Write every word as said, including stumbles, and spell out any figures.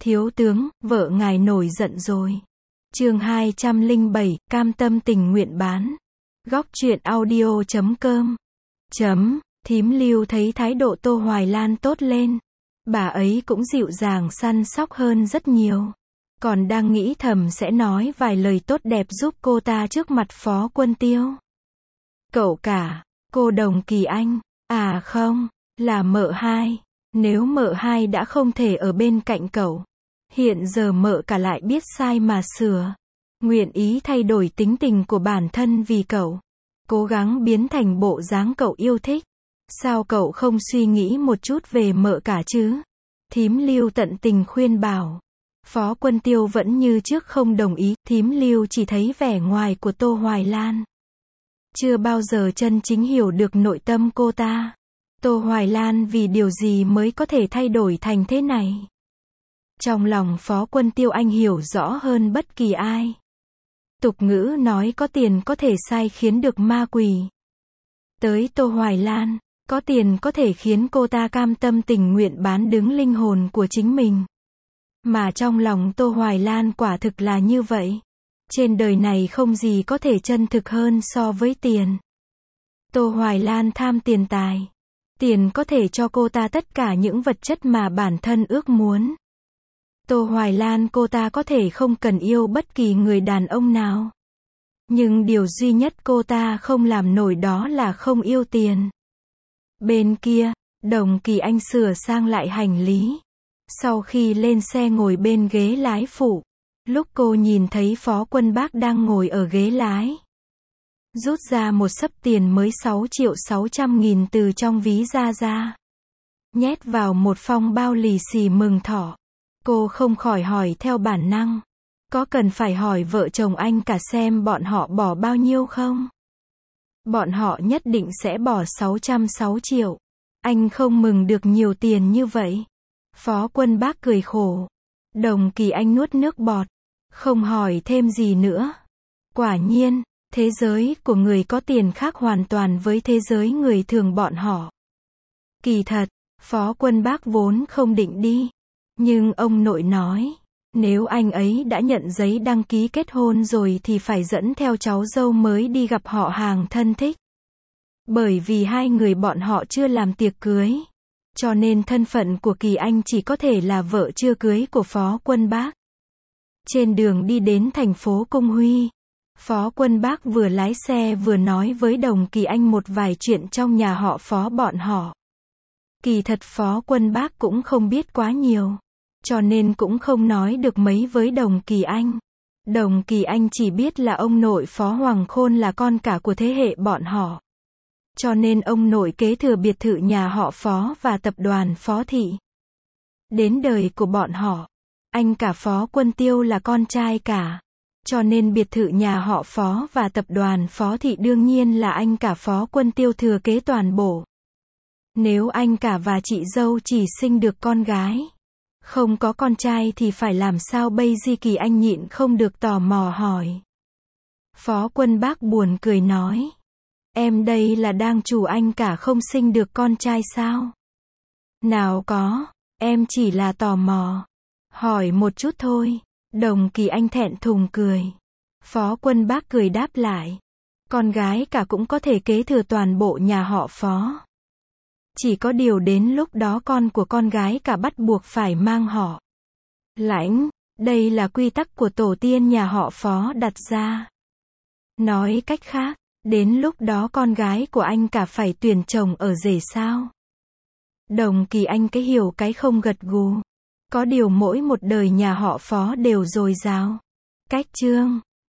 Thiếu tướng, vợ ngài nổi giận rồi. Chương hai trăm lẻ bảy, cam tâm tình nguyện bán. Góc truyện audio chấm com. Chấm, thím Lưu thấy thái độ Tô Hoài Lan tốt lên. Bà ấy cũng dịu dàng săn sóc hơn rất nhiều. Còn đang nghĩ thầm sẽ nói vài lời tốt đẹp giúp cô ta trước mặt Phó Quân Tiêu. Cậu cả, cô Đồng Kỳ Anh, à không, là mợ hai. Nếu mợ hai đã không thể ở bên cạnh cậu, hiện giờ mợ cả lại biết sai mà sửa. Nguyện ý thay đổi tính tình của bản thân vì cậu. Cố gắng biến thành bộ dáng cậu yêu thích. Sao cậu không suy nghĩ một chút về mợ cả chứ? Thím Lưu tận tình khuyên bảo. Phó Quân Tiêu vẫn như trước không đồng ý. Thím Lưu chỉ thấy vẻ ngoài của Tô Hoài Lan. Chưa bao giờ chân chính hiểu được nội tâm cô ta. Tô Hoài Lan vì điều gì mới có thể thay đổi thành thế này? Trong lòng Phó Quân Tiêu anh hiểu rõ hơn bất kỳ ai. Tục ngữ nói có tiền có thể sai khiến được ma quỷ. Tới Tô Hoài Lan, có tiền có thể khiến cô ta cam tâm tình nguyện bán đứng linh hồn của chính mình. Mà trong lòng Tô Hoài Lan quả thực là như vậy. Trên đời này không gì có thể chân thực hơn so với tiền. Tô Hoài Lan tham tiền tài. Tiền có thể cho cô ta tất cả những vật chất mà bản thân ước muốn. Tô Hoài Lan cô ta có thể không cần yêu bất kỳ người đàn ông nào. Nhưng điều duy nhất cô ta không làm nổi đó là không yêu tiền. Bên kia, Đồng Kỳ Anh sửa sang lại hành lý. Sau khi lên xe ngồi bên ghế lái phụ, lúc cô nhìn thấy Phó Quân Bác đang ngồi ở ghế lái, rút ra một xấp tiền mới sáu triệu sáu trăm nghìn từ trong ví ra ra. Nhét vào một phong bao lì xì mừng thọ. Cô không khỏi hỏi theo bản năng. Có cần phải hỏi vợ chồng anh cả xem bọn họ bỏ bao nhiêu không? Bọn họ nhất định sẽ bỏ sáu trăm sáu triệu. Anh không mừng được nhiều tiền như vậy. Phó Quân Bác cười khổ. Đồng Kỳ Anh nuốt nước bọt. Không hỏi thêm gì nữa. Quả nhiên, thế giới của người có tiền khác hoàn toàn với thế giới người thường bọn họ. Kỳ thật, Phó Quân Bác vốn không định đi. Nhưng ông nội nói, nếu anh ấy đã nhận giấy đăng ký kết hôn rồi thì phải dẫn theo cháu dâu mới đi gặp họ hàng thân thích. Bởi vì hai người bọn họ chưa làm tiệc cưới. Cho nên thân phận của Kỳ Anh chỉ có thể là vợ chưa cưới của Phó Quân Bác. Trên đường đi đến thành phố Cung Huy, Phó Quân Bác vừa lái xe vừa nói với Đồng Kỳ Anh một vài chuyện trong nhà họ Phó bọn họ. Kỳ thật Phó Quân Bác cũng không biết quá nhiều, cho nên cũng không nói được mấy với Đồng Kỳ Anh. Đồng Kỳ Anh chỉ biết là ông nội Phó Hoàng Khôn là con cả của thế hệ bọn họ. Cho nên ông nội kế thừa biệt thự nhà họ Phó và tập đoàn Phó Thị. Đến đời của bọn họ, anh cả Phó Quân Tiêu là con trai cả. Cho nên biệt thự nhà họ Phó và tập đoàn Phó Thị đương nhiên là anh cả Phó Quân Tiêu thừa kế toàn bộ. Nếu anh cả và chị dâu chỉ sinh được con gái, không có con trai thì phải làm sao bây giờ? Kỳ Anh nhịn không được tò mò hỏi. Phó Quân Bác buồn cười nói. Em đây là đang chủ anh cả không sinh được con trai sao? Nào có, em chỉ là tò mò. Hỏi một chút thôi. Đồng Kỳ Anh thẹn thùng cười. Phó Quân Bác cười đáp lại. Con gái cả cũng có thể kế thừa toàn bộ nhà họ Phó. Chỉ có điều đến lúc đó con của con gái cả bắt buộc phải mang họ Lãnh. Đây là quy tắc của tổ tiên nhà họ Phó đặt ra. Nói cách khác, đến lúc đó con gái của anh cả phải tuyển chồng ở rể sao? Đồng Kỳ Anh cái hiểu cái không gật gù. Có điều mỗi một đời nhà họ Phó đều dồi dào. Cách chương